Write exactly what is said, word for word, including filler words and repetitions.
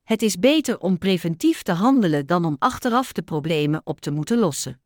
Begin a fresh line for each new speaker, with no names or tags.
Het is beter om preventief te handelen dan om achteraf de problemen op te moeten lossen.